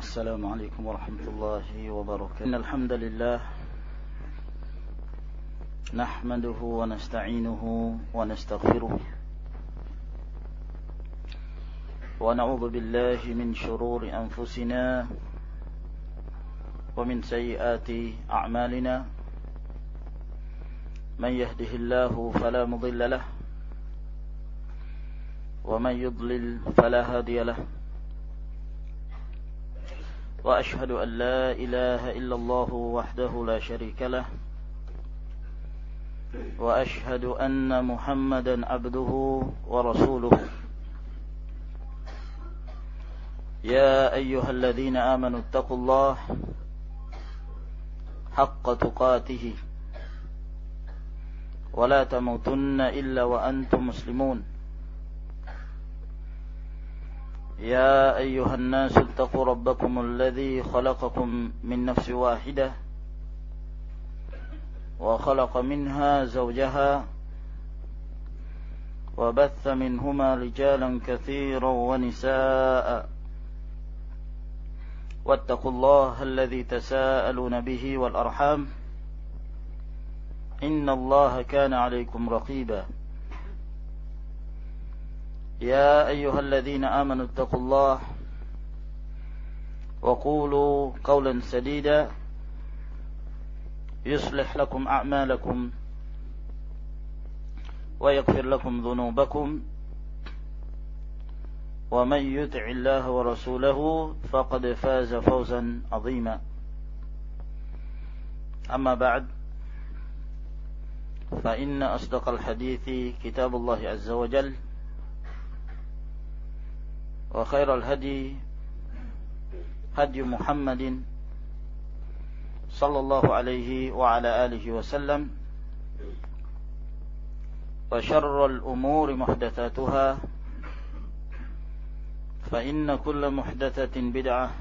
السلام عليكم ورحمة الله وبركاته. إن الحمد لله نحمده ونستعينه ونستغفره ونعوذ بالله من شرور أنفسنا ومن سيئات أعمالنا من يهده الله فلا مضل له ومن يضلل فلا هادي له وأشهد أن لا إله إلا الله وحده لا شريك له وأشهد أن محمدا عبده ورسوله يا أيها الذين آمنوا اتقوا الله حق تقاته ولا تموتن إلا وأنتم مسلمون يا أيها الناس اتقوا ربكم الذي خلقكم من نفس واحدة وخلق منها زوجها وبث منهما رجالا كثيرا ونساء واتقوا الله الذي تساءلون به والأرحام إن الله كان عليكم رقيبا يا أيها الذين آمنوا اتقوا الله وقولوا قولا سديدا يصلح لكم أعمالكم ويغفر لكم ذنوبكم ومن يطع الله ورسوله فقد فاز فوزا عظيما أما بعد فإن أصدق الحديث كتاب الله عز وجل وخير الهدي هدي محمد صلى الله عليه وعلى آله وسلم وشر الأمور محدثاتها فإن كل محدثة بدعة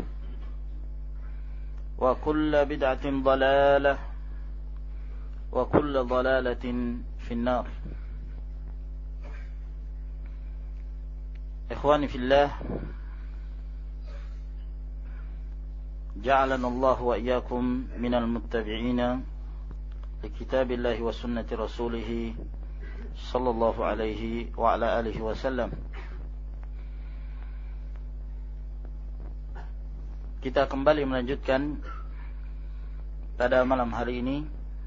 وكل بدعة ضلالة وكل ضلالة في النار. إخواني في الله جعلنا الله وإياكم من المتبعين لكتاب الله وسنة رسوله صلى الله عليه وعلى آله وسلم. Kita kembali melanjutkan pada malam hari ini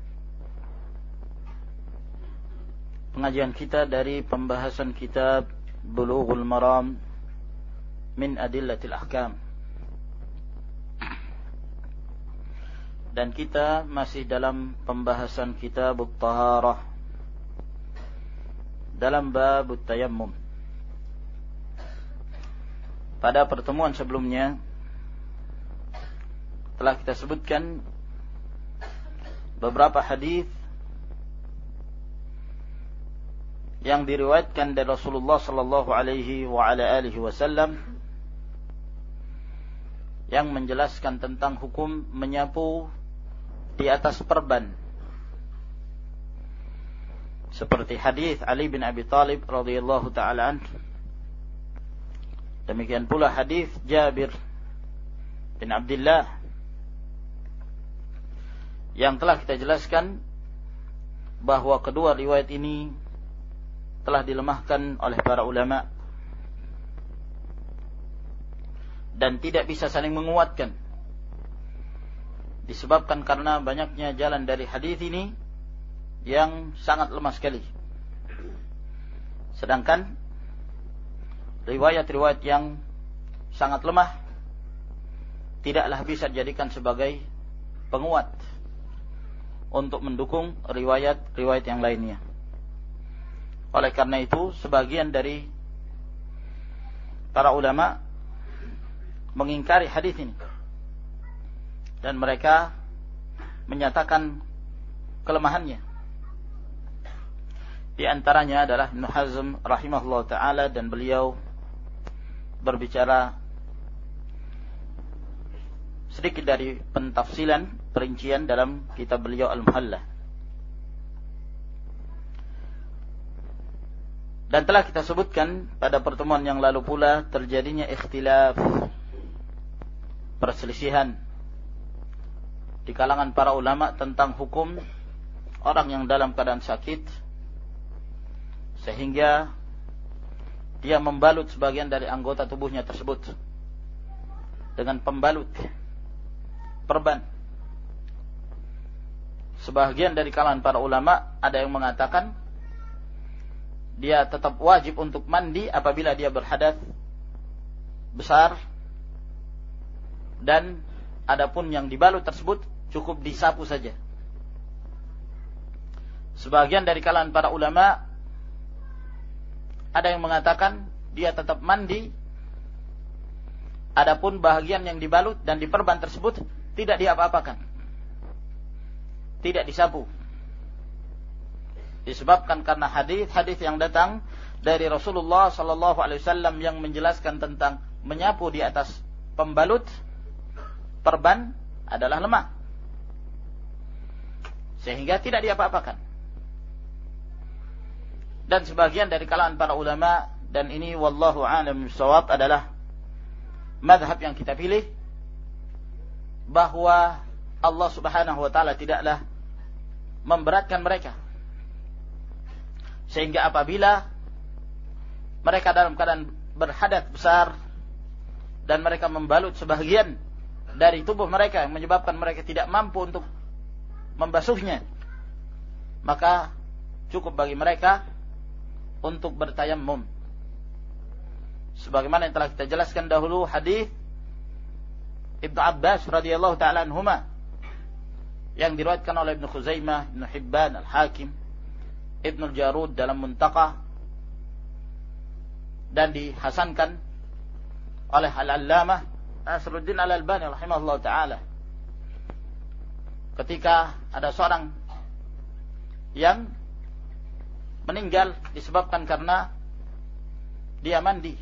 pengajian kita dari pembahasan kitab Bulughul Maram min Adillatil Ahkam, dan kita masih dalam pembahasan kitab Taharah dalam bab Tayammum. Pada pertemuan sebelumnya telah kita sebutkan beberapa hadis yang diriwayatkan dari Rasulullah sallallahu alaihi wa ala alihi wasallam yang menjelaskan tentang hukum menyapu di atas perban, seperti hadis Ali bin Abi Thalib radhiyallahu taala anhu. Demikian pula hadis Jabir bin Abdullah yang telah kita jelaskan bahwa kedua riwayat ini telah dilemahkan oleh para ulama dan tidak bisa saling menguatkan, disebabkan karena banyaknya jalan dari hadis ini yang sangat lemah sekali. Sedangkan riwayat-riwayat yang sangat lemah tidaklah bisa dijadikan sebagai penguat untuk mendukung riwayat-riwayat yang lainnya. Oleh karena itu, sebagian dari para ulama mengingkari hadis ini dan mereka menyatakan kelemahannya. Di antaranya adalah Ibnu Hazm rahimahullah taala, dan beliau berbicara sedikit dari pentafsilan, perincian dalam kitab beliau Al-Muhalla. Dan telah kita sebutkan pada pertemuan yang lalu pula terjadinya ikhtilaf perselisihan di kalangan para ulama tentang hukum orang yang dalam keadaan sakit sehingga dia membalut sebagian dari anggota tubuhnya tersebut dengan pembalut perban. Sebagian dari kalangan para ulama ada yang mengatakan dia tetap wajib untuk mandi apabila dia berhadas besar, dan adapun yang dibalut tersebut cukup disapu saja. Sebagian dari kalangan para ulama ada yang mengatakan dia tetap mandi, adapun bahagian yang dibalut dan diperban tersebut tidak diapa-apakan, tidak disapu. Disebabkan karena hadis-hadis yang datang dari Rasulullah sallallahu alaihi wasallam yang menjelaskan tentang menyapu di atas pembalut perban adalah lemah, sehingga tidak diapa-apakan. Dan sebagian dari kalangan para ulama, dan ini wallahu a'lam bishawab adalah mazhab yang kita pilih, bahwa Allah Subhanahu wa taala tidaklah memberatkan mereka, sehingga apabila mereka dalam keadaan berhadas besar dan mereka membalut sebagian dari tubuh mereka yang menyebabkan mereka tidak mampu untuk membasuhnya, maka cukup bagi mereka untuk bertayammum. Sebagaimana yang telah kita jelaskan dahulu hadis Ibnu Abbas radhiyallahu taala anhuma yang diriwayatkan oleh Ibnu Khuzaimah, Ibnu Hibban, Al-Hakim, Ibnu Jarud dalam Muntaqah, dan dihasankan oleh Al-Allamah Nasruddin Al-Albani rahimahullah ta'ala, ketika ada seorang yang meninggal disebabkan karena dia mandi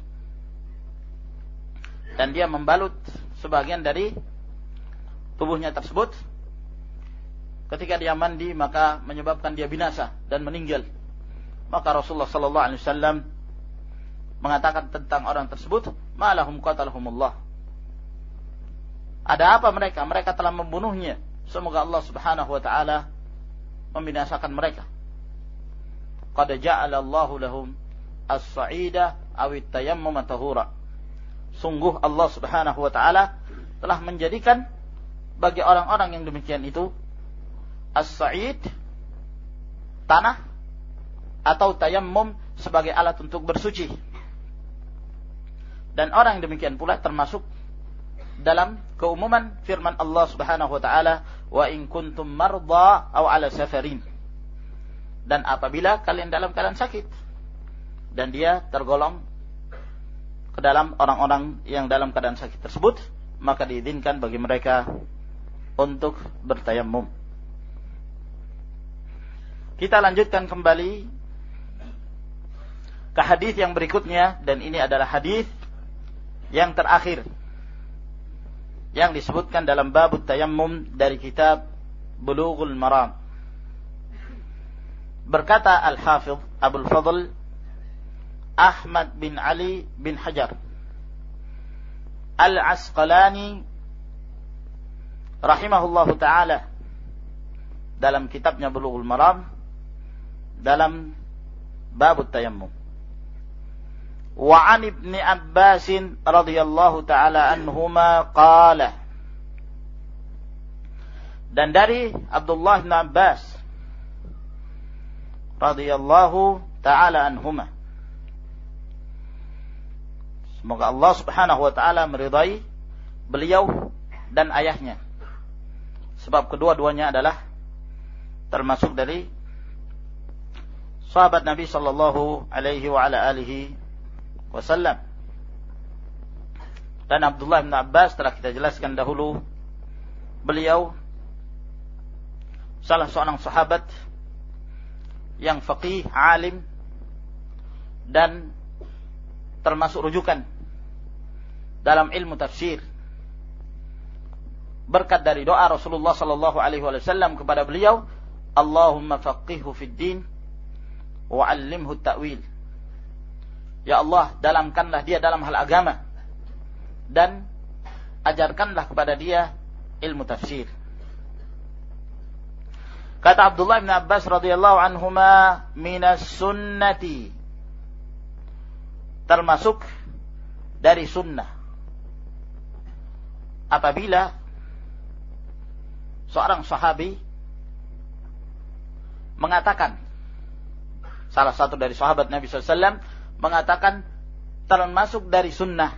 dan dia membalut sebagian dari tubuhnya tersebut. Ketika dia mandi maka menyebabkan dia binasa dan meninggal. Maka Rasulullah sallallahu alaihi wasallam mengatakan tentang orang tersebut, "Malahum qatalahumullah." Ada apa mereka? Mereka telah membunuhnya. Semoga Allah Subhanahu wa taala membinasakan mereka. Qad ja'ala Allahu lahum as-sa'ida aw at-tayammum tahura. Sungguh Allah Subhanahu wa taala telah menjadikan bagi orang-orang yang demikian itu as-sa'id, tanah, atau tayammum sebagai alat untuk bersuci. Dan orang yang demikian pula termasuk dalam keumuman firman Allah Subhanahu wa taala, "Wa in kuntum marda aw ala safarin." Dan apabila kalian dalam keadaan sakit, dan dia tergolong ke dalam orang-orang yang dalam keadaan sakit tersebut, maka diizinkan bagi mereka untuk bertayammum. Kita lanjutkan kembali ke hadis yang berikutnya, dan ini adalah hadis yang terakhir yang disebutkan dalam bab tayammum dari kitab Bulughul Maram. Berkata Al-Hafidh Abul Fadl Ahmad bin Ali bin Hajar Al-Asqalani rahimahullahu ta'ala dalam kitabnya Bulughul Maram dalam bab tayammum. Wa 'an Ibnu Abbas radhiyallahu ta'ala anhuma qala, dan dari Abdullah bin Abbas radhiyallahu ta'ala anhuma, semoga Allah Subhanahu wa ta'ala meridai beliau dan ayahnya, sebab kedua-duanya adalah termasuk dari sahabat Nabi sallallahu alaihi wa ala alihi wasallam. Dan Abdullah bin Abbas telah kita jelaskan dahulu, beliau salah seorang sahabat yang faqih, alim, dan termasuk rujukan dalam ilmu tafsir, berkat dari doa Rasulullah sallallahu alaihi wasallam kepada beliau, Allahumma faqihhu fid din wa 'allimhu at-ta'wil. Ya Allah, dalamkanlah dia dalam hal agama dan ajarkanlah kepada dia ilmu tafsir. Kata Abdullah bin Abbas radhiyallahu anhuma, minas sunnati, termasuk dari sunnah. Apabila seorang sahabi mengatakan, salah satu dari sahabat Nabi SAW mengatakan termasuk dari sunnah,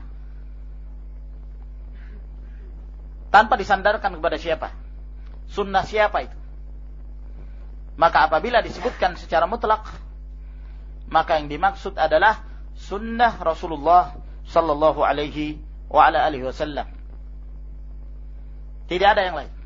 tanpa disandarkan kepada siapa, sunnah siapa itu, maka apabila disebutkan secara mutlak, maka yang dimaksud adalah sunnah Rasulullah sallallahu alaihi wa ala alihi wasallam. Tidak ada yang lain.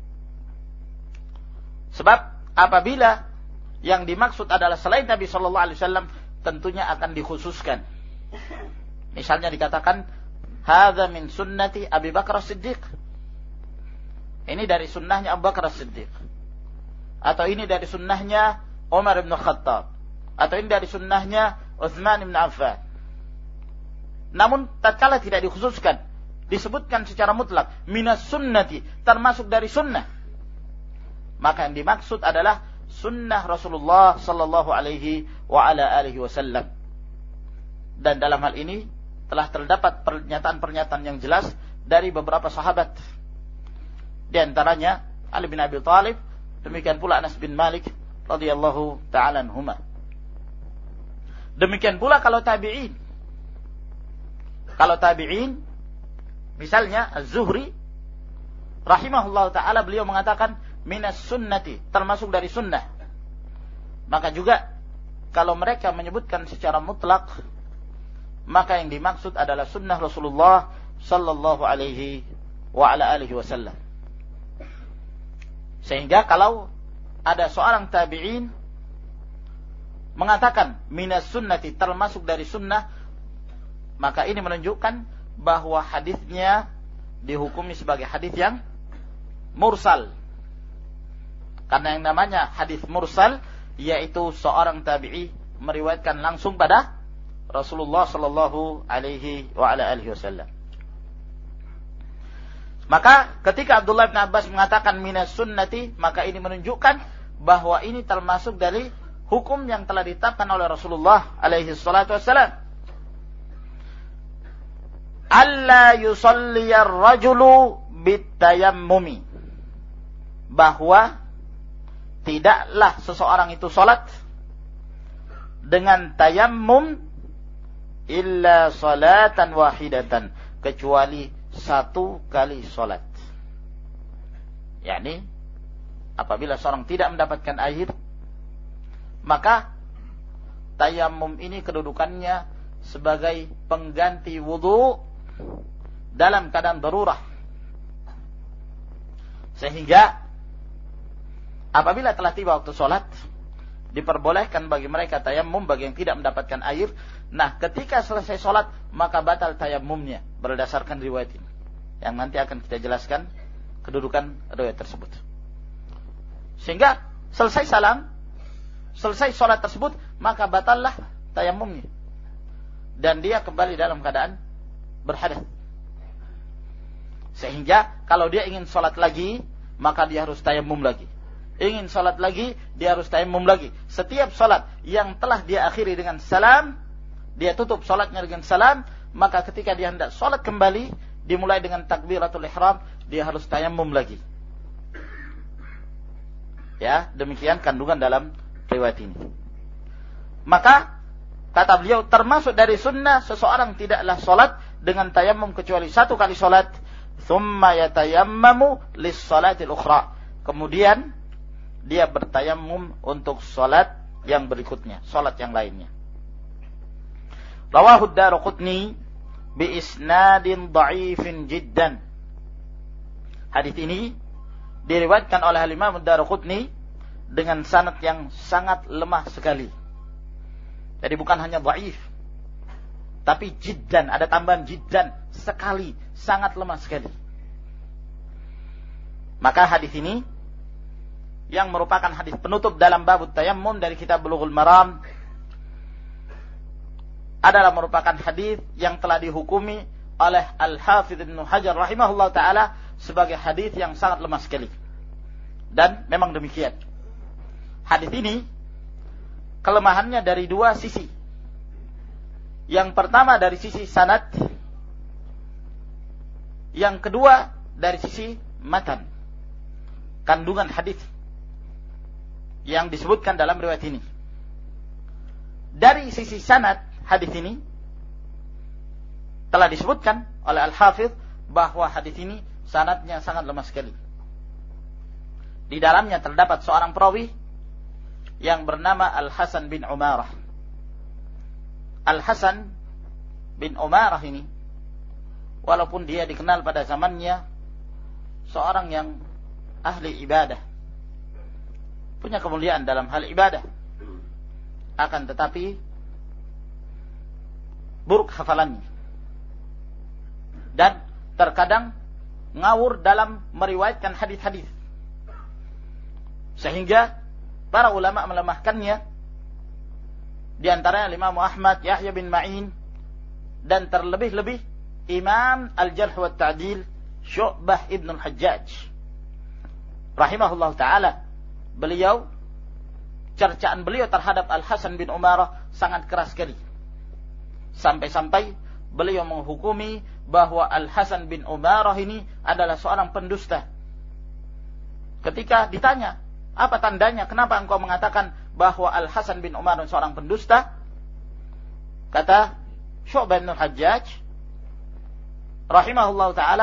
Sebab apabila yang dimaksud adalah selain Nabi sallallahu alaihi wasallam, tentunya akan dikhususkan. Misalnya dikatakan, hadza min sunnati Abi Bakar As-Siddiq. Ini dari sunnahnya Abu Bakar As-Siddiq. Atau ini dari sunnahnya Umar bin Khattab. Atau ini dari sunnahnya Utsman bin Affan. Namun tatkala tidak dikhususkan, disebutkan secara mutlak, minas sunnati, termasuk dari sunnah, maka yang dimaksud adalah sunnah Rasulullah sallallahu alaihi wa ala alihi wasallam. Dan dalam hal ini telah terdapat pernyataan-pernyataan yang jelas dari beberapa sahabat. Di antaranya Ali bin Abi Thalib, demikian pula Anas bin Malik radhiyallahu ta'ala anhuma. Demikian pula kalau tabi'in. Kalau tabi'in, misalnya Az-Zuhri rahimahullah ta'ala, beliau mengatakan minas sunnati, termasuk dari sunnah. Maka juga kalau mereka menyebutkan secara mutlak, maka yang dimaksud adalah sunnah Rasulullah sallallahu alaihi wa ala alihi wasallam. Sehingga kalau ada seorang tabi'in mengatakan minas sunnati, termasuk dari sunnah, maka ini menunjukkan bahwa hadisnya dihukumi sebagai hadis yang mursal. Karena yang namanya hadis mursal, yaitu seorang tabi'i meriwayatkan langsung pada Rasulullah sallallahu alaihi wa ala alihi wasallam. Maka ketika Abdullah bin Abbas mengatakan minas sunnati, maka ini menunjukkan bahwa ini termasuk dari hukum yang telah ditetapkan oleh Rasulullah alaihi salatu wassalam. Alla yusalliyar rajulu bitayammumi, bahwa tidaklah seseorang itu salat dengan tayammum illa salatan wahidatan, kecuali satu kali salat. yakni apabila seorang tidak mendapatkan air, maka tayammum ini kedudukannya sebagai pengganti wudu dalam keadaan darurah. Sehingga apabila telah tiba waktu sholat, diperbolehkan bagi mereka tayammum bagi yang tidak mendapatkan air. Nah, ketika selesai sholat, maka batal tayammumnya berdasarkan riwayat ini, yang nanti akan kita jelaskan kedudukan riwayat tersebut. Sehingga selesai salam, selesai sholat tersebut, maka batallah tayammumnya, dan dia kembali dalam keadaan berhadas. Sehingga kalau dia ingin sholat lagi, maka dia harus tayammum lagi. Ingin sholat lagi, dia harus tayammum lagi. Setiap sholat yang telah dia akhiri dengan salam, dia tutup sholatnya dengan salam, maka ketika dia hendak sholat kembali, dimulai dengan takbiratul ihram, dia harus tayammum lagi. Ya, demikian kandungan dalam riwayat ini. Maka kata beliau, termasuk dari sunnah seseorang tidaklah sholat dengan tayammum kecuali satu kali sholat. Thumma yatayammamu lis-shalatil ukhra. Kemudian dia bertayammum untuk sholat yang berikutnya, sholat yang lainnya. Rawahu ad-Daraqutni bi isnadin dha'ifin jiddan. Hadis ini diriwayatkan oleh Imam ad-Daraqutni dengan sanad yang sangat lemah sekali. Jadi bukan hanya dha'if, tapi jiddan, ada tambahan jiddan, sekali, sangat lemah sekali. Maka hadis ini yang merupakan hadis penutup dalam bab tayammum dari kitab Bulughul Maram adalah merupakan hadis yang telah dihukumi oleh Al-Hafidz Ibnu Hajar rahimahullah ta'ala sebagai hadis yang sangat lemah sekali. Dan memang demikian. Hadis ini kelemahannya dari dua sisi. Yang pertama dari sisi sanad, yang kedua dari sisi matan, kandungan hadis yang disebutkan dalam riwayat ini. Dari sisi sanad hadis ini telah disebutkan oleh Al-Hafidz bahwa hadis ini sanadnya sangat lemah sekali. Di dalamnya terdapat seorang perawi yang bernama Al-Hasan bin Umarah. Al-Hasan bin Umarah ini, walaupun dia dikenal pada zamannya seorang yang ahli ibadah, punya kemuliaan dalam hal ibadah, akan tetapi buruk hafalannya dan terkadang ngawur dalam meriwayatkan hadis-hadis, sehingga para ulama melemahkannya, di antaranya Imam Ahmad, Yahya bin Ma'in, dan terlebih-lebih Imam Al-Jarh wa Ta'dil Syu'bah Ibn Al-Hajjaj rahimahullah ta'ala. Beliau, cercaan beliau terhadap Al-Hasan bin Umarah sangat keras sekali, sampai-sampai beliau menghukumi bahwa Al-Hasan bin Umarah ini adalah seorang pendusta. Ketika ditanya, apa tandanya, kenapa engkau mengatakan bahwa Al-Hasan bin Umarah seorang pendusta? Kata Syu'bah bin Al-Hajjaj rahimahullah ta'ala,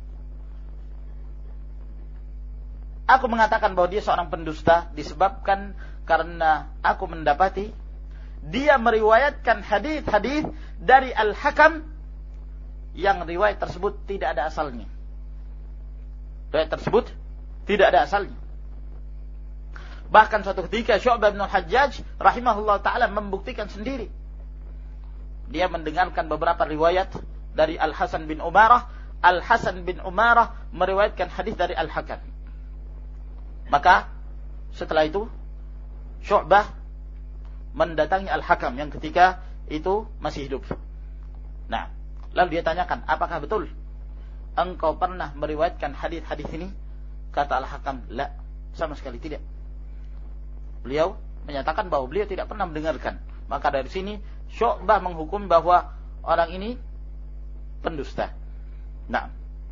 aku mengatakan bahwa dia seorang pendusta disebabkan karena aku mendapati dia meriwayatkan hadis-hadis dari Al-Hakam yang riwayat tersebut tidak ada asalnya. Riwayat tersebut tidak ada asalnya. Bahkan suatu ketika Syu'bah bin Al-Hajjaj rahimahullah ta'ala membuktikan sendiri. Dia mendengarkan beberapa riwayat dari Al-Hasan bin Umarah. Al-Hasan bin Umarah meriwayatkan hadis dari Al-Hakam. Maka setelah itu Syu'bah mendatangi Al-Hakam yang ketika itu masih hidup. Nah, lalu dia tanyakan, apakah betul engkau pernah meriwayatkan hadis-hadis ini? Kata Al-Hakam, la, sama sekali tidak. Beliau menyatakan bahwa beliau tidak pernah mendengarkan. Maka dari sini Syu'bah menghukum bahwa orang ini pendusta. Nah,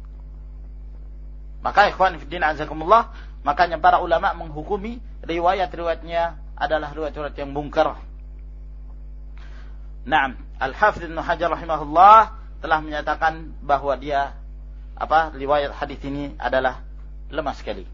maka ikhwan fillah azakumullah, makanya para ulama menghukumi riwayat-riwayatnya adalah riwayat-riwayat yang mungkar. Naam, Al-Hafidz Ibnu Hajar rahimahullah telah menyatakan bahwa dia riwayat hadis ini adalah lemah sekali.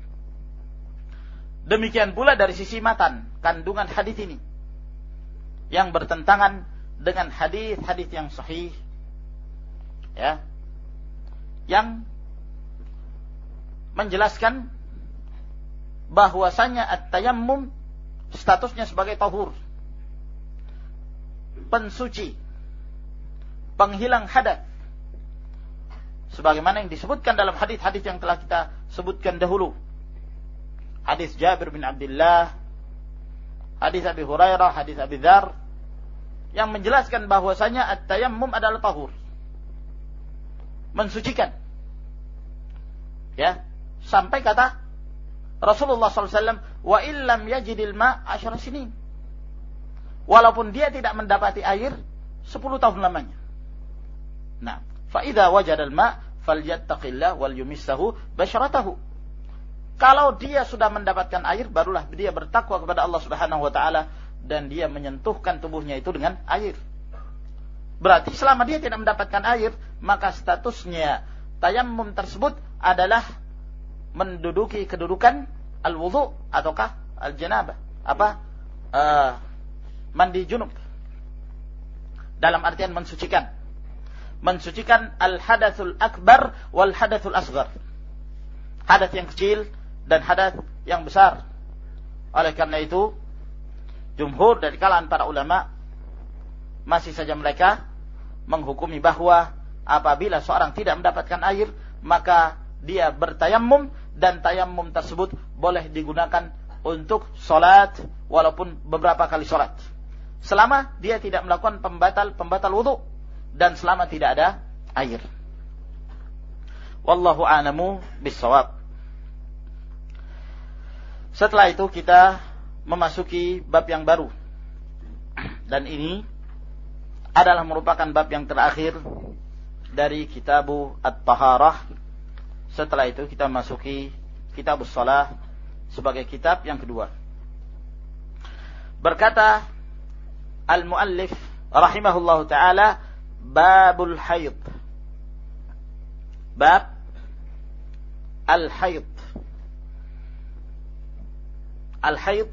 Demikian pula dari sisi matan, kandungan hadis ini yang bertentangan dengan hadis-hadis yang sahih, ya, yang menjelaskan bahwasanya at-tayammum statusnya sebagai tahur, pensuci, penghilang hadas, sebagaimana yang disebutkan dalam hadis-hadis yang telah kita sebutkan dahulu. Hadis Jabir bin Abdullah, hadis Abi Hurairah, hadis Abi Dzar, yang menjelaskan bahwasanya at-tayammum adalah tahur, mensucikan. Ya, sampai kata Rasulullah SAW, wa illam yajidil ma 10 sinin. Walaupun dia tidak mendapati air 10 tahun lamanya. Nah, fa idza wajadal ma falyattaqillah wal yumissahu basharatahu. Kalau dia sudah mendapatkan air, barulah dia bertakwa kepada Allah Subhanahu wa taala dan dia menyentuhkan tubuhnya itu dengan air. Berarti selama dia tidak mendapatkan air, maka statusnya tayammum tersebut adalah menduduki kedudukan al-wudu ataukah al-janabah, mandi junub. Dalam artian mensucikan al-hadatsul akbar wal hadatsul asghar, hadas yang kecil dan hadas yang besar. Oleh karena itu, jumhur dari kalangan para ulama masih saja mereka menghukumi bahwa apabila seorang tidak mendapatkan air, maka dia bertayammum, dan tayammum tersebut boleh digunakan untuk salat walaupun beberapa kali salat, selama dia tidak melakukan pembatal wudu dan selama tidak ada air. Wallahu a'lamu bissawab. Setelah itu kita memasuki bab yang baru. Dan ini adalah merupakan bab yang terakhir dari Kitabu At-Taharah. Setelah itu kita masuki Kitabus Shalah sebagai kitab yang kedua. Berkata al-muallif rahimahullahu taala, babul haid. Bab al-haid. Al-haid,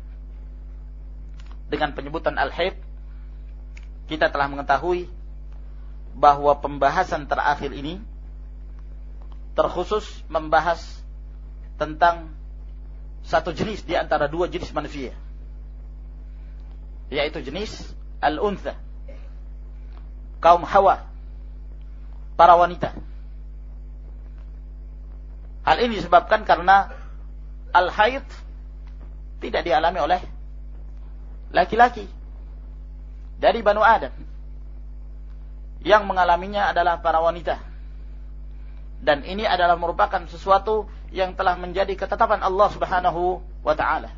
dengan penyebutan al-haid kita telah mengetahui bahwa pembahasan terakhir ini terkhusus membahas tentang satu jenis di antara dua jenis manusia, yaitu jenis al-untha, kaum Hawa, para wanita. Hal ini disebabkan karena al-haid tidak dialami oleh laki-laki dari Banu Adam. Yang mengalaminya adalah para wanita. Dan ini adalah merupakan sesuatu yang telah menjadi ketetapan Allah Subhanahu wa taala.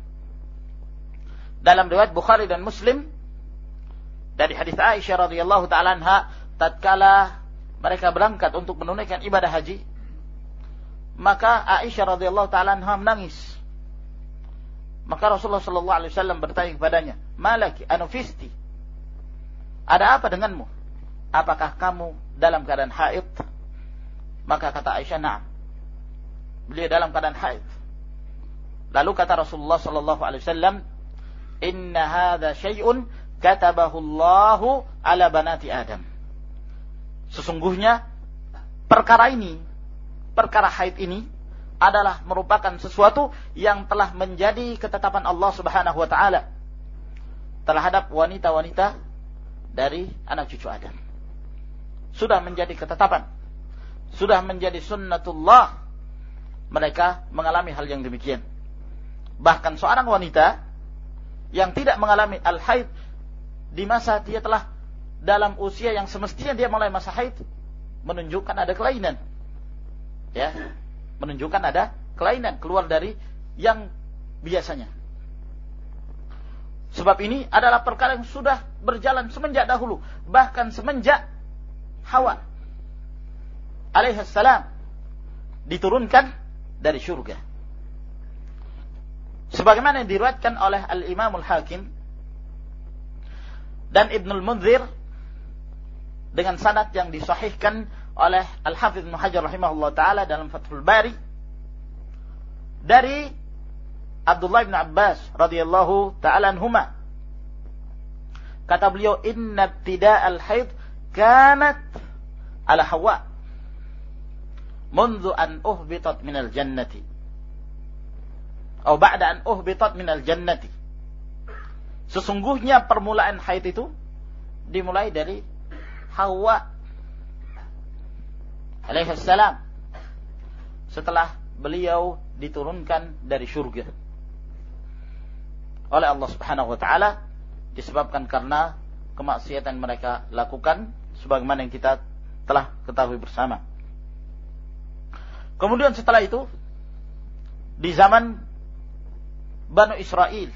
Dalam riwayat Bukhari dan Muslim dari hadis Aisyah radhiyallahu taala anha, tatkala mereka berangkat untuk menunaikan ibadah haji, maka Aisyah radhiyallahu taala anha menangis. Maka Rasulullah sallallahu alaihi wasallam bertanya kepadanya, "Malaki anufisti?" Ada apa denganmu? Apakah kamu dalam keadaan haid? Maka kata Aisyah, "Na'am." Beliau dalam keadaan haid. Lalu kata Rasulullah sallallahu alaihi wasallam, "Inna hadza syai'un katabahu Allahu ala banati Adam." Sesungguhnya perkara haid ini adalah merupakan sesuatu yang telah menjadi ketetapan Allah Subhanahu wa taala terhadap wanita-wanita dari anak cucu Adam. Sudah menjadi ketetapan, sudah menjadi sunnatullah mereka mengalami hal yang demikian. Bahkan seorang wanita yang tidak mengalami al-haid di masa dia telah dalam usia yang semestinya dia mulai masa haid, menunjukkan ada kelainan. Ya, menunjukkan ada kelainan keluar dari yang biasanya. Sebab ini adalah perkara yang sudah berjalan semenjak dahulu, bahkan semenjak Hawa alaihissalam diturunkan dari surga. Sebagaimana yang diriwayatkan oleh Al-Imamul Hakim dan Ibnul Munzir dengan sanad yang disahihkan oleh Al-Hafidz Ibnu Hajar rahimahullah taala dalam Fathul Bari dari Abdullah bin Abbas radhiyallahu taala anhuma. Kata beliau, "Inna ibtida'al haid kanat ala Hawa منذ أن أهبطت من الجنة أو بعد أن أهبطت من الجنة." Sesungguhnya permulaan haid itu dimulai dari Hawa alaihissalam setelah beliau diturunkan dari surga oleh Allah Subhanahu wa taala, disebabkan karena kemaksiatan mereka lakukan sebagaimana yang kita telah ketahui bersama. Kemudian setelah itu di zaman Banu Israel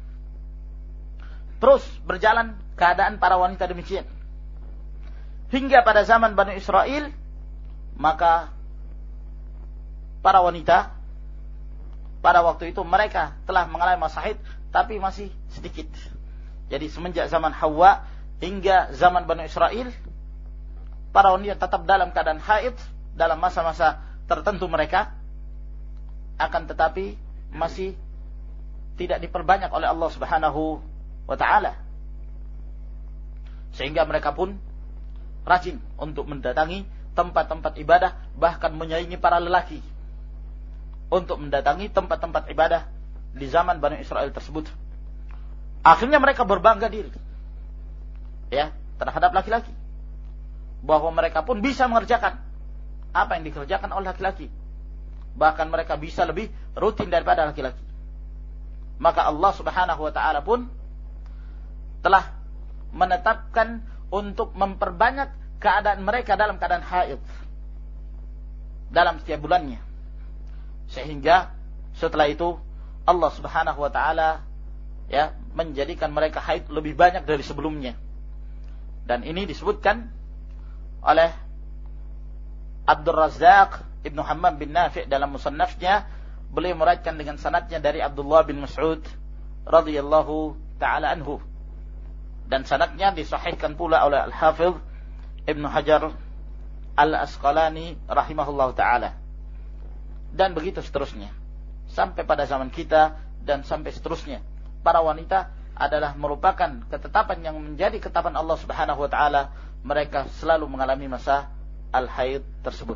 terus berjalan keadaan para wanita demikian hingga pada zaman Banu Israel, maka para wanita pada waktu itu mereka telah mengalami masa haid tapi masih sedikit. Jadi semenjak zaman Hawa hingga zaman Banu Israel, para wanita tetap dalam keadaan haid dalam masa-masa tertentu mereka, akan tetapi masih tidak diperbanyak oleh Allah Subhanahu wa taala. Sehingga mereka pun rajin untuk mendatangi tempat-tempat ibadah, bahkan menyaingi para lelaki untuk mendatangi tempat-tempat ibadah di zaman Bani Israel tersebut. Akhirnya mereka berbangga diri ya terhadap laki-laki, bahwa mereka pun bisa mengerjakan apa yang dikerjakan oleh laki-laki, bahkan mereka bisa lebih rutin daripada laki-laki. Maka Allah Subhanahu wa taala pun telah menetapkan untuk memperbanyak keadaan mereka dalam keadaan haid dalam setiap bulannya. Sehingga setelah itu Allah Subhanahu wa taala ya menjadikan mereka haid lebih banyak dari sebelumnya. Dan ini disebutkan oleh Abdul Razzaq Ibnu Hammam bin Nafi' dalam musannafnya. Beliau meriwayatkan dengan sanadnya dari Abdullah bin Mas'ud radhiyallahu taala anhu. Dan sanadnya disahihkan pula oleh Al-Hafidh Ibnu Hajar Al-Asqalani rahimahullahu taala. Dan begitu seterusnya. Sampai pada zaman kita dan sampai seterusnya. Para wanita adalah merupakan ketetapan yang menjadi ketetapan Allah Subhanahu wa taala. Mereka selalu mengalami masa al-haid tersebut.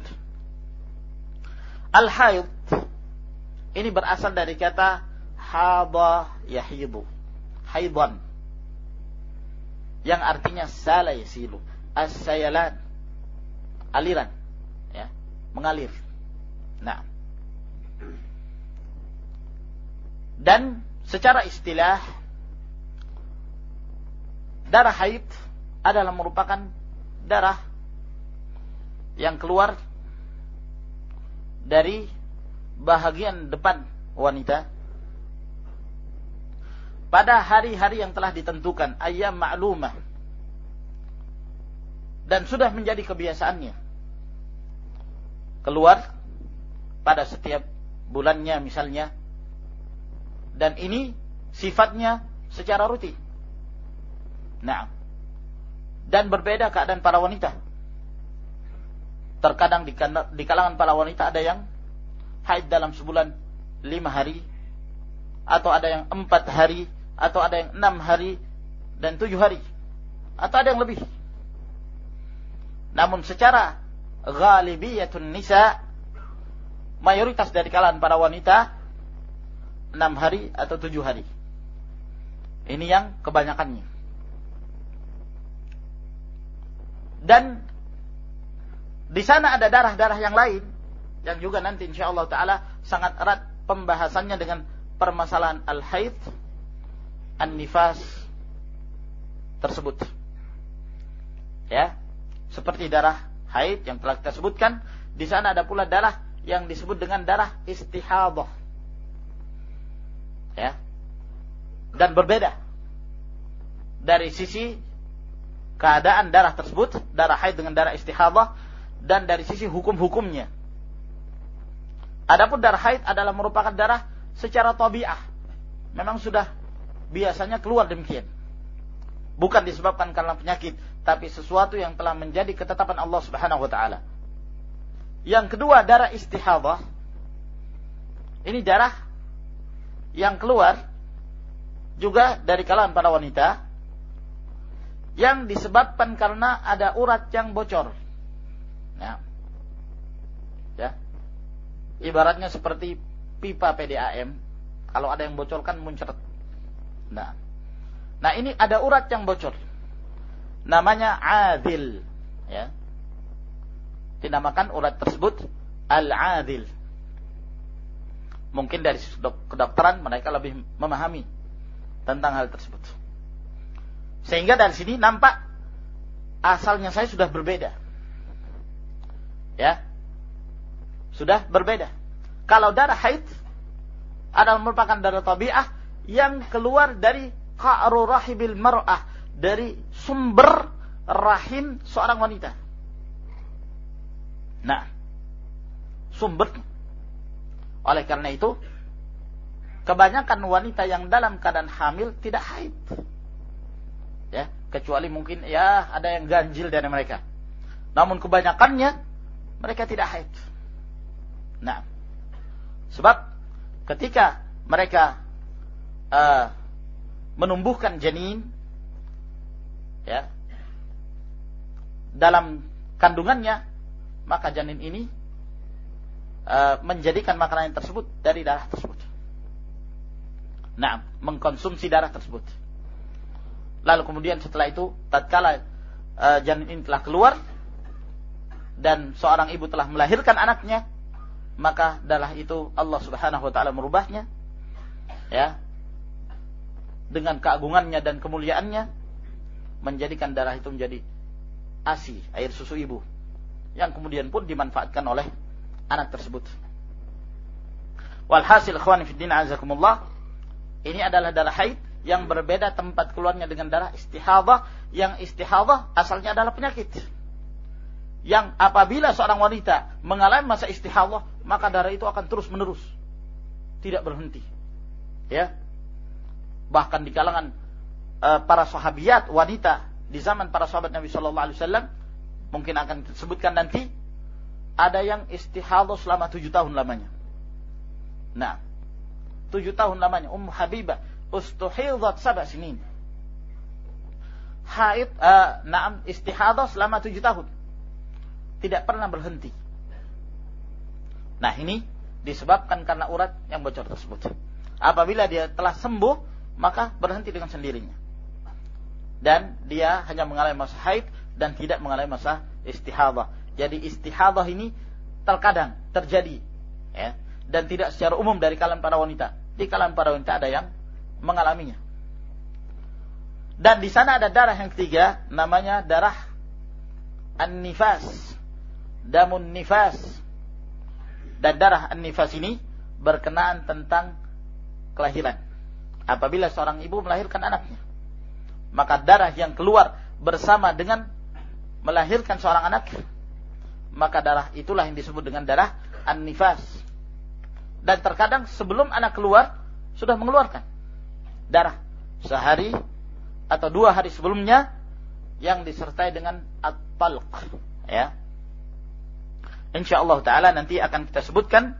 Al-haid ini berasal dari kata hadha yahidu, haidan, yang artinya sala yasilu, as-sayalan, aliran, ya, mengalir. Nah, dan secara istilah darah haid adalah merupakan darah yang keluar dari bahagian depan wanita pada hari-hari yang telah ditentukan, ayyam ma'lumah, dan sudah menjadi kebiasaannya keluar pada setiap bulannya misalnya, dan ini sifatnya secara rutin. Nah, dan berbeda keadaan para wanita. Terkadang di kalangan para wanita ada yang haid dalam sebulan 5 hari, atau ada yang 4 hari, atau ada yang 6 hari dan 7 hari, atau ada yang lebih. Namun secara ghalibiyatun nisa, mayoritas dari kalangan para wanita 6 hari atau 7 hari. Ini yang kebanyakannya. Dan di sana ada darah-darah yang lain yang juga nanti insyaallah taala sangat erat pembahasannya dengan permasalahan al-haid, an-nifas tersebut. Ya, seperti darah haid yang telah kita sebutkan, di sana ada pula darah yang disebut dengan darah istihadah. Ya. Dan berbeda dari sisi keadaan darah tersebut, darah haid dengan darah istihadah, dan dari sisi hukum-hukumnya. Adapun darah haid adalah merupakan darah secara tabi'ah. Memang sudah biasanya keluar demikian. Bukan disebabkan karena penyakit, tapi sesuatu yang telah menjadi ketetapan Allah Subhanahu wa taala. Yang kedua, darah istihadah. Ini darah yang keluar juga dari kalangan para wanita yang disebabkan karena ada urat yang bocor. Nah, ya, ibaratnya seperti pipa PDAM, kalau ada yang bocor kan muncrat. Nah ini ada urat yang bocor, namanya adil, ya. Dinamakan urat tersebut al-adil. Mungkin dari kedokteran mereka lebih memahami tentang hal tersebut. Sehingga dari sini nampak asalnya saya sudah berbeda. Ya. Sudah berbeda. Kalau darah haid adalah merupakan darah tabi'ah yang keluar dari qa'ru rahibil mar'ah, dari sumber rahim seorang wanita. Nah, sumber. Oleh karena itu, kebanyakan wanita yang dalam keadaan hamil tidak haid. Ya, kecuali mungkin ya ada yang ganjil dari mereka. Namun kebanyakannya mereka tidak haid. Nah, sebab ketika mereka menumbuhkan janin, ya, dalam kandungannya, maka janin ini menjadikan makanan tersebut dari darah tersebut. Nah, mengkonsumsi darah tersebut. Lalu kemudian setelah itu, tatkala janin ini telah keluar dan seorang ibu telah melahirkan anaknya, maka darah itu Allah Subhanahu wa taala merubahnya, ya, dengan keagungannya dan kemuliaannya, menjadikan darah itu menjadi ASI, air susu ibu, yang kemudian pun dimanfaatkan oleh anak tersebut. Walhasil ikhwani fiddin azakumullah, ini adalah darah haid yang berbeda tempat keluarnya dengan darah istihadhah, yang istihadhah asalnya adalah penyakit. Yang apabila seorang wanita mengalami masa istihadhah, maka darah itu akan terus menerus, tidak berhenti. Ya. Bahkan di kalangan para sahabiat wanita di zaman para sahabat Nabi sallallahu alaihi wasallam, mungkin akan disebutkan nanti, ada yang istihadhah selama 7 tahun lamanya. Nah, 7 tahun lamanya. Ummu Habibah ustuhidhat 7 sinin. Haid, istihadhah selama 7 tahun. Tidak pernah berhenti. Nah, ini disebabkan karena urat yang bocor tersebut. Apabila dia telah sembuh, maka berhenti dengan sendirinya. Dan dia hanya mengalami masa haid dan tidak mengalami masa istihadhah. Jadi istihadhah ini terkadang terjadi, ya, dan tidak secara umum dari kalangan para wanita. Di kalangan para wanita ada yang mengalaminya. Dan di sana ada darah yang ketiga, namanya darah an-nifas, damun nifas. Dan darah an-nifas ini berkenaan tentang kelahiran. Apabila seorang ibu melahirkan anaknya, maka darah yang keluar bersama dengan melahirkan seorang anak, maka darah itulah yang disebut dengan darah an-nifas. Dan terkadang sebelum anak keluar sudah mengeluarkan darah sehari atau 2 hari sebelumnya, yang disertai dengan at-talq, ya. Insyaallah taala nanti akan kita sebutkan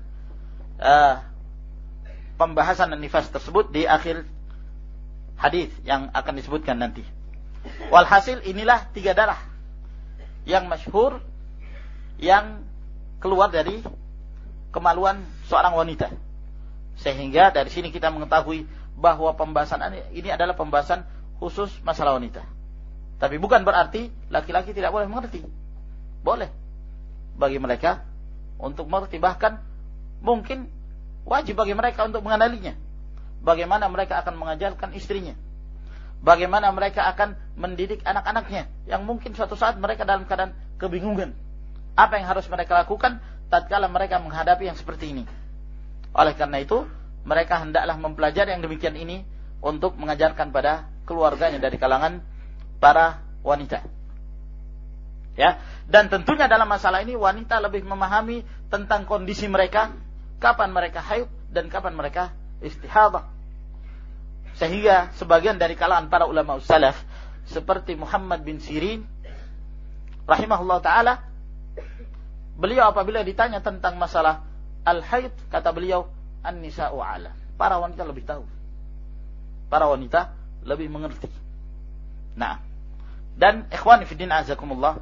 pembahasan an-nifas tersebut di akhir hadis yang akan disebutkan nanti. Walhasil inilah 3 darah yang masyhur yang keluar dari kemaluan seorang wanita. Sehingga dari sini kita mengetahui bahwa pembahasan ini adalah pembahasan khusus masalah wanita. Tapi bukan berarti laki-laki tidak boleh mengerti. Boleh bagi mereka untuk mengerti, bahkan mungkin wajib bagi mereka untuk mengenalinya. Bagaimana mereka akan mengajarkan istrinya, bagaimana mereka akan mendidik anak-anaknya, yang mungkin suatu saat mereka dalam keadaan kebingungan apa yang harus mereka lakukan tatkala mereka menghadapi yang seperti ini. Oleh karena itu, mereka hendaklah mempelajari yang demikian ini untuk mengajarkan pada keluarganya dari kalangan para wanita. Ya, dan tentunya dalam masalah ini wanita lebih memahami tentang kondisi mereka, kapan mereka haid dan kapan mereka istihadhah. Sehingga sebagian dari kalangan para ulama salaf seperti Muhammad bin Sirin rahimahullah taala, beliau apabila ditanya tentang masalah al-haid, kata beliau, an-nisa'u a'lam. Para wanita lebih tahu. Para wanita lebih mengerti. Nah, dan ikhwani fiddin azakumullah,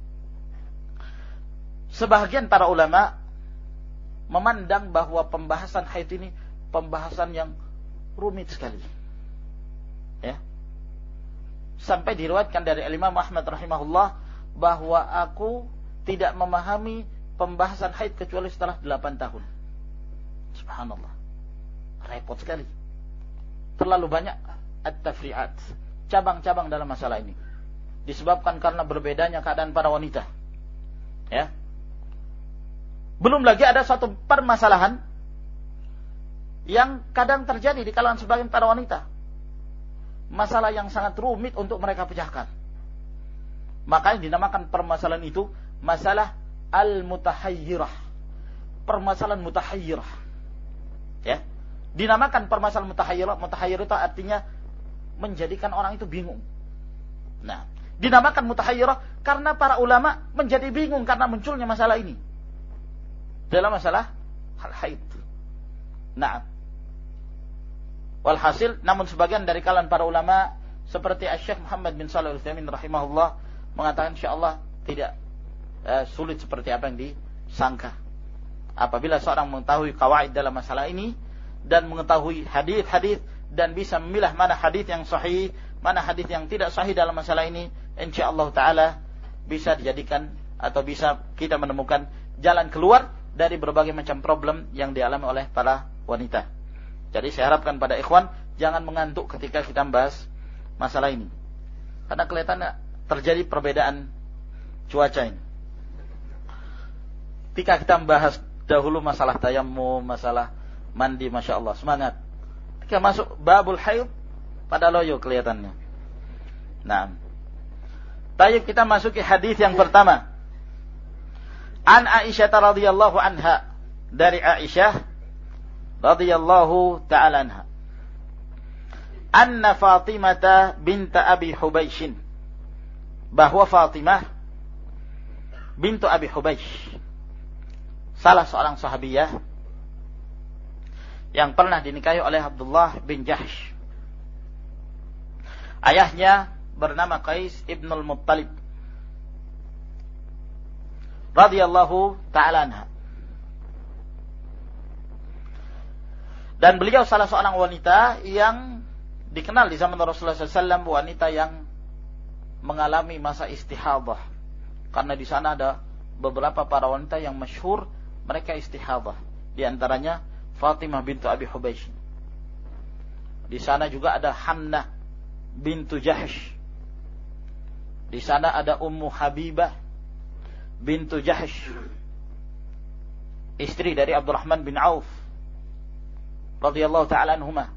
sebahagian para ulama memandang bahwa pembahasan haid ini pembahasan yang rumit sekali. Ya. Sampai diriwayatkan dari Imam Ahmad rahimahullah bahwa aku tidak memahami pembahasan haid kecuali setelah 8 tahun. Subhanallah. Repot sekali. Terlalu banyak at-tafri'at, cabang-cabang dalam masalah ini. Disebabkan karena berbedanya keadaan para wanita. Ya. Belum lagi ada satu permasalahan yang kadang terjadi di kalangan sebagian para wanita. Masalah yang sangat rumit untuk mereka pecahkan. Makanya dinamakan permasalahan itu masalah al-mutahayyirah. Permasalahan mutahayyirah. Ya. Dinamakan permasalahan mutahayyirah. Mutahayyirah itu artinya menjadikan orang itu bingung. Nah, dinamakan mutahayyirah karena para ulama menjadi bingung karena munculnya masalah ini. Dalam masalah hal haid. Nah, walhasil, namun sebagian dari kalangan para ulama seperti Syekh Muhammad bin Shalih Al-Utsaimin rahimahullah mengatakan insyaallah tidak sulit seperti apa yang disangka. Apabila seorang mengetahui kawaid dalam masalah ini dan mengetahui hadis-hadis dan bisa memilah mana hadis yang sahih, mana hadis yang tidak sahih dalam masalah ini, insyaallah taala bisa dijadikan atau bisa kita menemukan jalan keluar dari berbagai macam problem yang dialami oleh para wanita. Jadi saya harapkan pada ikhwan jangan mengantuk ketika kita membahas masalah ini. Karena kelihatannya terjadi perbedaan cuaca ini. Ketika kita membahas dahulu masalah tayammum, masalah mandi, Masya Allah, semangat. Ketika masuk babul haid, pada loyo kelihatannya. Nah, baik, kita masuki hadis yang pertama. An Aisyah radhiyallahu anha, dari Aisyah radhiyallahu ta'ala anha, anna Fatimah bint Abi Hubaysh, bahwa Fatimah bintu Abi Hubaysh, salah seorang sahabiyah yang pernah dinikahi oleh Abdullah bin Jahsh. Ayahnya bernama Qais ibnul Muttalib radhiyallahu ta'ala anha. Dan beliau salah seorang wanita yang dikenal di zaman Rasulullah SAW, wanita yang mengalami masa istihadah. Karena di sana ada beberapa para wanita yang masyhur mereka istihadah. Di antaranya Fatimah bintu Abi Hubaysh. Di sana juga ada Hamnah bintu Jahsh. Di sana ada Ummu Habibah bintu Jahsh, istri dari Abdurrahman bin Auf radhiyallahu ta'ala anhuma.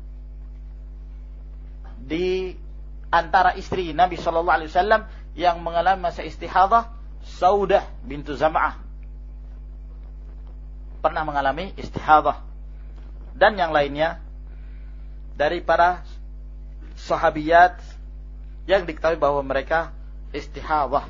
Di antara istri Nabi sallallahu alaihi wasallam yang mengalami masa istihadah, Saudah bintu Zam'ah pernah mengalami istihadah, dan yang lainnya dari para sahabiyat yang diketahui bahwa mereka istihadah.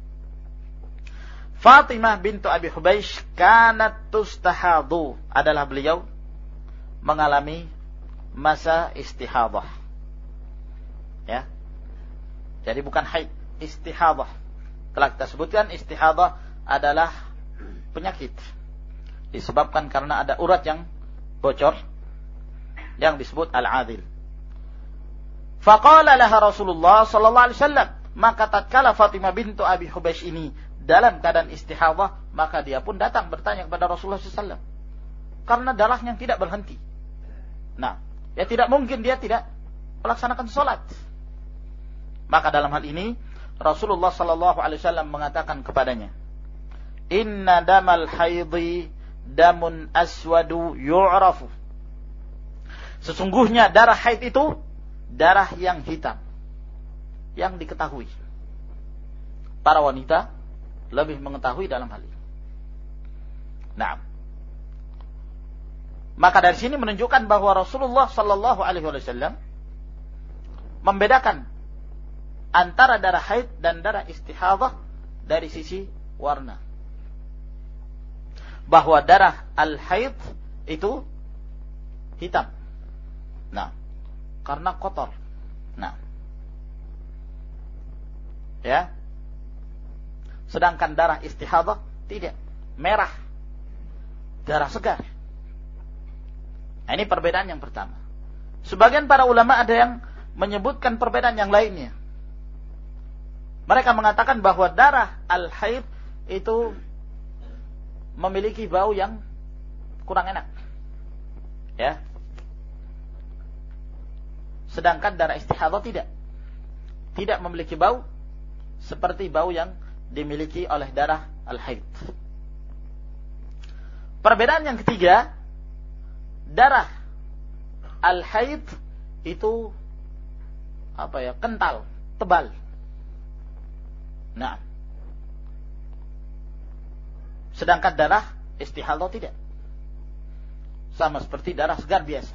Fatimah bintu Abi Hubaysh kanat tustahadu, adalah beliau mengalami masa istihadah. Ya. Jadi bukan haid, istihadah. Telah kita sebutkan istihadah adalah penyakit disebabkan karena ada urat yang bocor yang disebut al-adil. Faqala laha Rasulullah sallallahu alaihi wasallam, maka tatkala Fatimah bintu Abi Hubaysh ini dalam keadaan istihadah, maka dia pun datang bertanya kepada Rasulullah SAW, karena darahnya tidak berhenti. Nah, ya tidak mungkin dia tidak melaksanakan sholat. Maka dalam hal ini Rasulullah SAW mengatakan kepadanya, Inna damal haidhi damun aswadu yu'rafu. Sesungguhnya darah haid itu darah yang hitam, yang diketahui. Para wanita lebih mengetahui dalam hal ini. Nah, maka dari sini menunjukkan bahwa Rasulullah sallallahu alaihi wasallam membedakan antara darah haid dan darah istihadah dari sisi warna. Bahwa darah al-haid itu hitam. Nah, karena kotor. Nah, ya. Sedangkan darah istihadah tidak, merah, darah segar. Nah, ini perbedaan yang pertama. Sebagian para ulama ada yang menyebutkan perbedaan yang lainnya. Mereka mengatakan bahwa darah al-haid itu memiliki bau yang kurang enak, ya. Sedangkan darah istihadah tidak memiliki bau seperti bau yang dimiliki oleh darah al-haid. Perbedaan yang ketiga, darah al-haid itu kental, tebal. Nah, sedangkan darah istihadah tidak. Sama seperti darah segar biasa.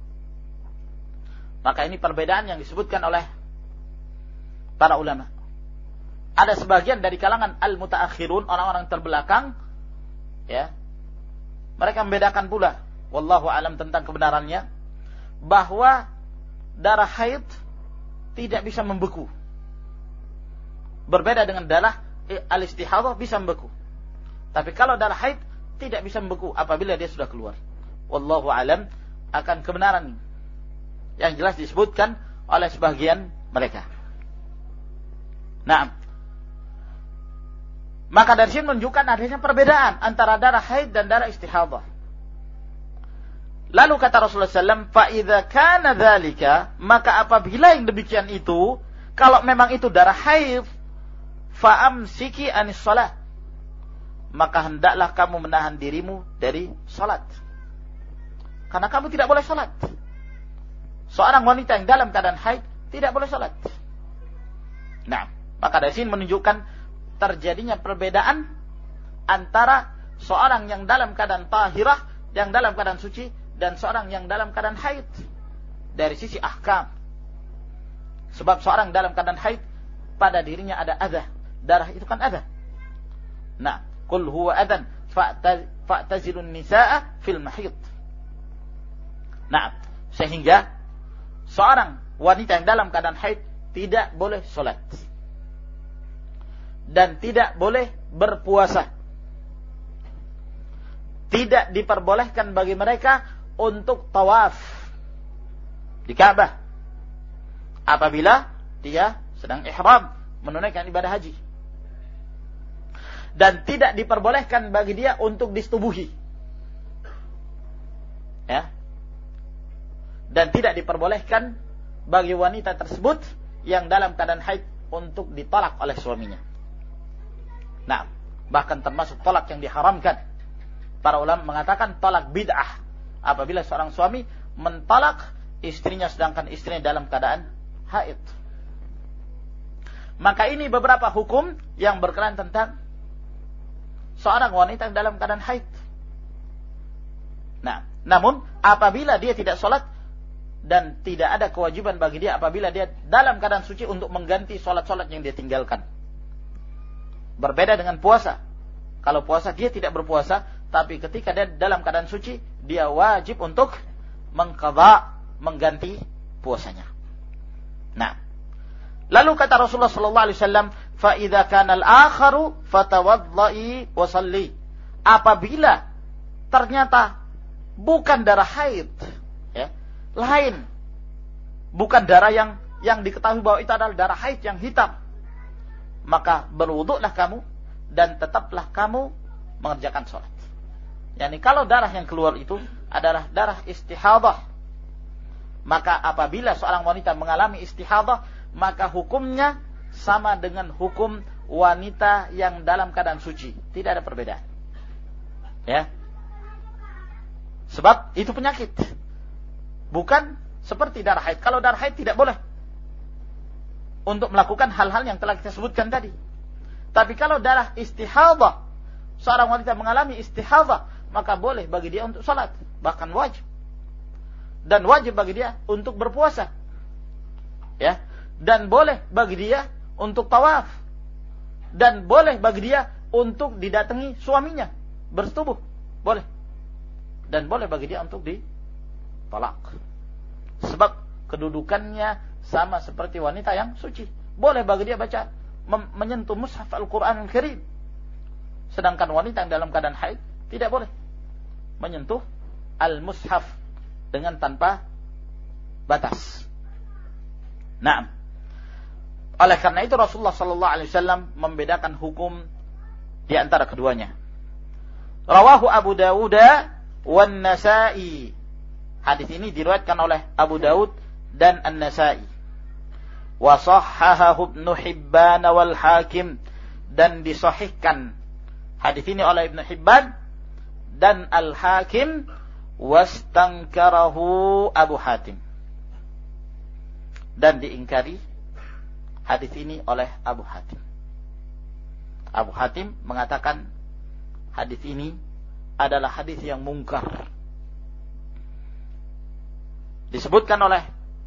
Maka ini perbedaan yang disebutkan oleh para ulama. Ada sebagian dari kalangan al-mutaakhirun, orang-orang terbelakang, ya, mereka membedakan pula, wallahu alam tentang kebenarannya, bahwa darah haid tidak bisa membeku. Berbeda dengan darah al-istihadah bisa membeku. Tapi kalau darah haid tidak bisa membeku apabila dia sudah keluar. Wallahu alam akan kebenaran yang jelas disebutkan oleh sebagian mereka. Nah, maka dari sini menunjukkan adanya perbedaan antara darah haid dan darah istihadah. Lalu kata Rasulullah SAW, فَإِذَا كَانَ ذَلِكَ, maka apabila yang demikian itu, kalau memang itu darah haid, fa'amsiki anis shalah, maka hendaklah kamu menahan dirimu dari salat. Karena kamu tidak boleh salat. Seorang wanita yang dalam keadaan haid tidak boleh salat. Nah, maka dari sini menunjukkan terjadinya perbedaan antara seorang yang dalam keadaan tahirah, yang dalam keadaan suci, dan seorang yang dalam keadaan haid dari sisi ahkam. Sebab seorang dalam keadaan haid pada dirinya ada adha. Darah itu kan adha. Nah, qul huwa adhan fa'tazilun nisaa fil mahid. Nah, sehingga seorang wanita yang dalam keadaan haid tidak boleh sholat dan tidak boleh berpuasa. Tidak diperbolehkan bagi mereka untuk tawaf di Ka'bah apabila dia sedang ihram menunaikan ibadah haji. Dan tidak diperbolehkan bagi dia untuk disetubuhi. Ya. Dan tidak diperbolehkan bagi wanita tersebut yang dalam keadaan haid untuk ditolak oleh suaminya. Nah, bahkan termasuk tolak yang diharamkan. Para ulama mengatakan tolak bid'ah apabila seorang suami mentolak istrinya sedangkan istrinya dalam keadaan haid. Maka ini beberapa hukum yang berkenaan tentang seorang wanita yang dalam keadaan haid. Nah, namun apabila dia tidak sholat dan tidak ada kewajiban bagi dia apabila dia dalam keadaan suci untuk mengganti sholat-sholat yang dia tinggalkan. Berbeda dengan puasa. Kalau puasa dia tidak berpuasa, tapi ketika dia dalam keadaan suci, dia wajib untuk mengqadha, mengganti puasanya. Nah, lalu kata Rasulullah sallallahu alaihi wasallam, "Fa idza kana al-akharu fatawadda'i wa shalli." Apabila ternyata bukan darah haid, ya, lain, bukan darah yang diketahui bahwa itu adalah darah haid yang hitam, maka berwuduklah kamu dan tetaplah kamu mengerjakan sholat. Yani kalau darah yang keluar itu adalah darah istihadah, maka apabila seorang wanita mengalami istihadah, maka hukumnya sama dengan hukum wanita yang dalam keadaan suci. Tidak ada perbedaan. Ya. Sebab itu penyakit. Bukan seperti darah haid. Kalau darah haid tidak boleh untuk melakukan hal-hal yang telah kita sebutkan tadi. Tapi kalau darah istihadah, seorang wanita mengalami istihadah, maka boleh bagi dia untuk salat, bahkan wajib. Dan wajib bagi dia untuk berpuasa. Ya. Dan boleh bagi dia untuk tawaf. Dan boleh bagi dia untuk didatangi suaminya, bersetubuh. Boleh. Dan boleh bagi dia untuk ditolak. Sebab kedudukannya sama seperti wanita yang suci. Boleh bagi dia baca, menyentuh mushaf Al-Quran Al-Karim. Sedangkan wanita yang dalam keadaan haid tidak boleh menyentuh al-mushaf dengan tanpa batas. Naam. Oleh karena itu Rasulullah sallallahu alaihi wasallam membedakan hukum di antara keduanya. Rawahu Abu Dawud wan Nasa'i. Hadis ini diriwayatkan oleh Abu Dawud dan An-Nasa'i. Wa sahhahahu Ibnu Hibban wal Hakim, dan disahihkan hadis ini oleh Ibnu Hibban dan Al-Hakim, wastankarahu Abu Hatim, dan diingkari hadis ini oleh Abu Hatim. Abu Hatim mengatakan hadis ini adalah hadis yang mungkar. Disebutkan oleh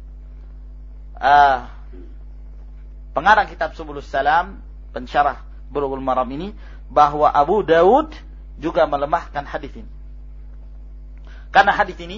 pengarang kitab Subulus Salam, pensyarah Bulughul Maram ini, bahwa Abu Dawud juga melemahkan hadis ini. Karena hadis ini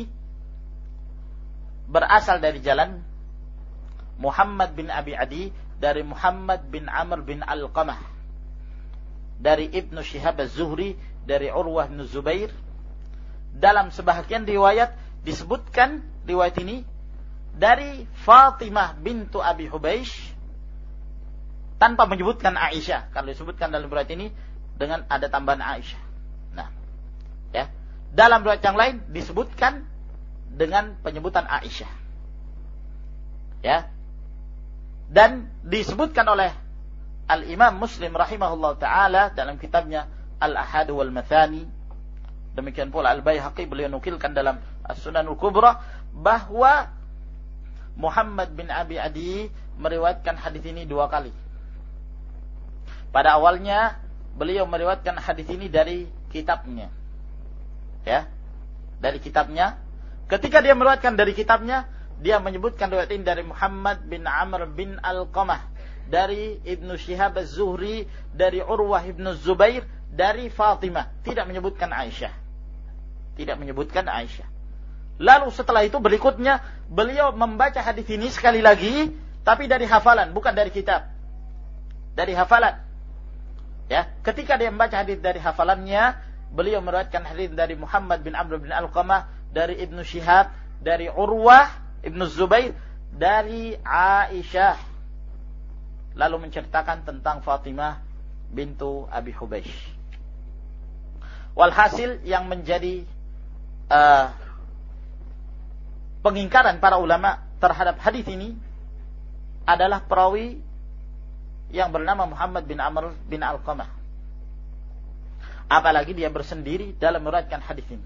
berasal dari jalan Muhammad bin Abi Adi dari Muhammad bin Amr bin Alqamah, dari Ibnu Syihab Az-Zuhri dari Urwah bin Zubair. Dalam sebahagian riwayat disebutkan riwayat ini dari Fatimah bintu Abi Hubeish tanpa menyebutkan Aisyah. Kalau disebutkan dalam riwayat ini dengan ada tambahan Aisyah. Nah, ya. Dalam riwayat yang lain disebutkan dengan penyebutan Aisyah. Ya. Dan disebutkan oleh Al-Imam Muslim rahimahullah ta'ala dalam kitabnya Al-Ahad wal Mathani, demikian pula Al-Baihaqi beliau nukilkan dalam As-Sunanul Kubra bahwa Muhammad bin Abi Adi meriwayatkan hadis ini 2 kali. Pada awalnya beliau meriwayatkan hadis ini dari kitabnya. Ya. Dari kitabnya. Ketika dia meriwayatkan dari kitabnya, dia menyebutkan riwayat ini dari Muhammad bin Amr bin Alqamah, dari Ibnu Syihab Az-Zuhri, dari Urwah Ibnu Zubair, dari Fatimah, tidak menyebutkan Aisyah. Tidak menyebutkan Aisyah. Lalu setelah itu berikutnya beliau membaca hadis ini sekali lagi, tapi dari hafalan, bukan dari kitab. Dari hafalan. Ya, ketika dia membaca hadis dari hafalannya, beliau meriwayatkan hadis dari Muhammad bin Amr bin Alqamah, dari Ibnu Syihab, dari Urwah Ibnu Zubair, dari Aisyah. Lalu menceritakan tentang Fatimah bintu Abi Hubeish. Walhasil yang menjadi pengingkaran para ulama terhadap hadis ini adalah perawi yang bernama Muhammad bin Amr bin Alqamah. Apalagi dia bersendiri dalam meriwayatkan hadis ini.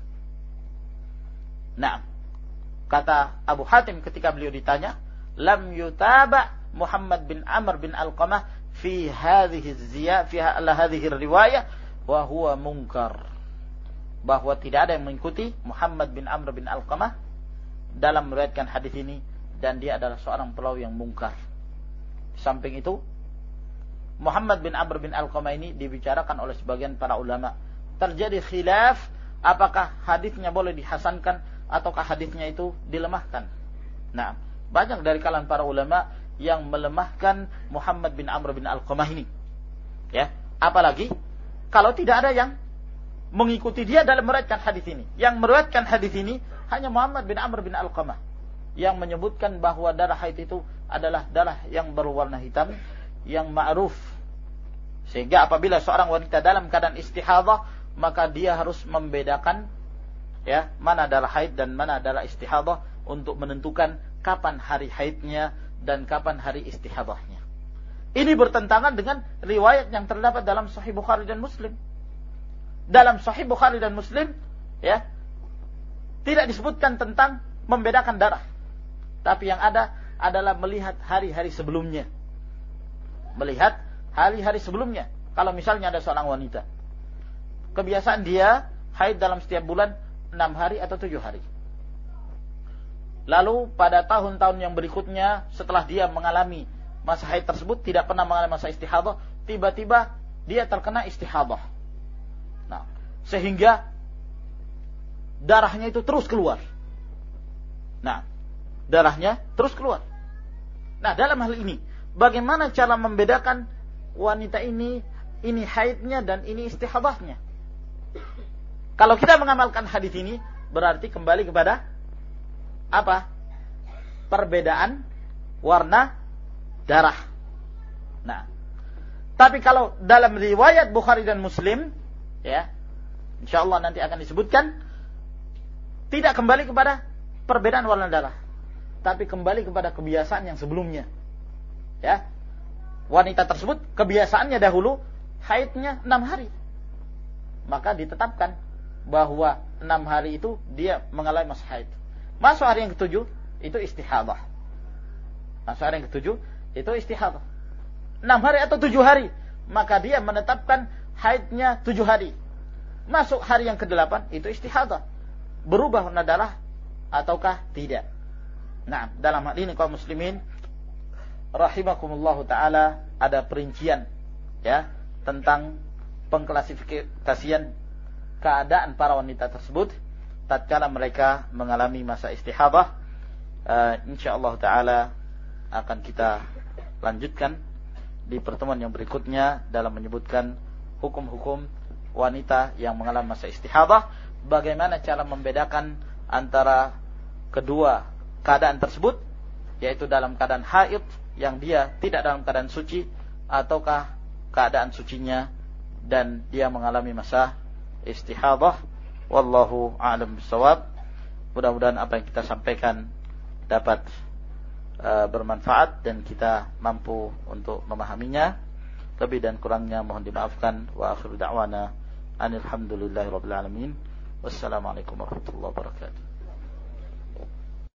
Nah, kata Abu Hatim ketika beliau ditanya, lam yutaba Muhammad bin Amr bin Alqamah fi hadhihi riwayah wa huwa munkar. Bahwa tidak ada yang mengikuti Muhammad bin Amr bin Alqamah dalam meriwayatkan hadis ini, dan dia adalah seorang perawi yang mungkar. Samping itu, Muhammad bin Amr bin Alqamah ini dibicarakan oleh sebagian para ulama. Terjadi khilaf apakah hadisnya boleh dihasankan ataukah hadisnya itu dilemahkan. Nah, banyak dari kalangan para ulama yang melemahkan Muhammad bin Amr bin Alqamah ini. Ya, apalagi kalau tidak ada yang mengikuti dia dalam meriwayatkan hadis ini. Yang meriwayatkan hadis ini hanya Muhammad bin Amr bin Alqamah yang menyebutkan bahwa darah haid itu adalah darah yang berwarna hitam yang ma'ruf. Sehingga apabila seorang wanita dalam keadaan istihadhah, maka dia harus membedakan ya, mana darah haid dan mana darah istihadhah untuk menentukan kapan hari haidnya dan kapan hari istihadahnya. Ini bertentangan dengan riwayat yang terdapat dalam Sahih Bukhari dan Muslim. Dalam Sahih Bukhari dan Muslim, ya, tidak disebutkan tentang membedakan darah. Tapi yang ada adalah melihat hari-hari sebelumnya. Melihat hari-hari sebelumnya. Kalau misalnya ada seorang wanita, kebiasaan dia haid dalam setiap bulan 6 hari atau 7 hari. Lalu pada tahun-tahun yang berikutnya, setelah dia mengalami masa haid tersebut, tidak pernah mengalami masa istihadhah, tiba-tiba dia terkena istihadhah. Nah, sehingga darahnya itu terus keluar. Nah, darahnya terus keluar. Nah, dalam hal ini, bagaimana cara membedakan wanita ini haidnya dan ini istihadahnya? Kalau kita mengamalkan hadis ini, berarti kembali kepada apa? Perbedaan warna darah. Nah, tapi kalau dalam riwayat Bukhari dan Muslim, ya, insyaallah nanti akan disebutkan, tidak kembali kepada perbedaan warna darah, tapi kembali kepada kebiasaan yang sebelumnya. Ya, wanita tersebut kebiasaannya dahulu haidnya 6 hari, maka ditetapkan bahwa 6 hari itu dia mengalami masa haid. Masuk hari yang ke-7 itu istihadhah. Masuk hari yang ke-7 itu istihadhah. 6 hari atau 7 hari, maka dia menetapkan haidnya 7 hari. Masuk hari yang ke-8 itu istihadhah. Berubah warna darah ataukah tidak? Nah, dalam hal ini kaum muslimin rahimakumullah taala, ada perincian ya tentang pengklasifikasian keadaan para wanita tersebut tatkala mereka mengalami masa istihadhah. Insyaallah taala akan kita lanjutkan di pertemuan yang berikutnya dalam menyebutkan hukum-hukum wanita yang mengalami masa istihadhah, bagaimana cara membedakan antara kedua keadaan tersebut, yaitu dalam keadaan haid yang dia tidak dalam keadaan suci, ataukah keadaan sucinya dan dia mengalami masa istihadhah. Wallahu a'lam bishawab. Mudah-mudahan apa yang kita sampaikan dapat bermanfaat dan kita mampu untuk memahaminya. Lebih dan kurangnya mohon dimaafkan. Wa akhiru da'wana anil hamdulillahi rabbil alamin. Wassalamualaikum warahmatullahi wabarakatuh.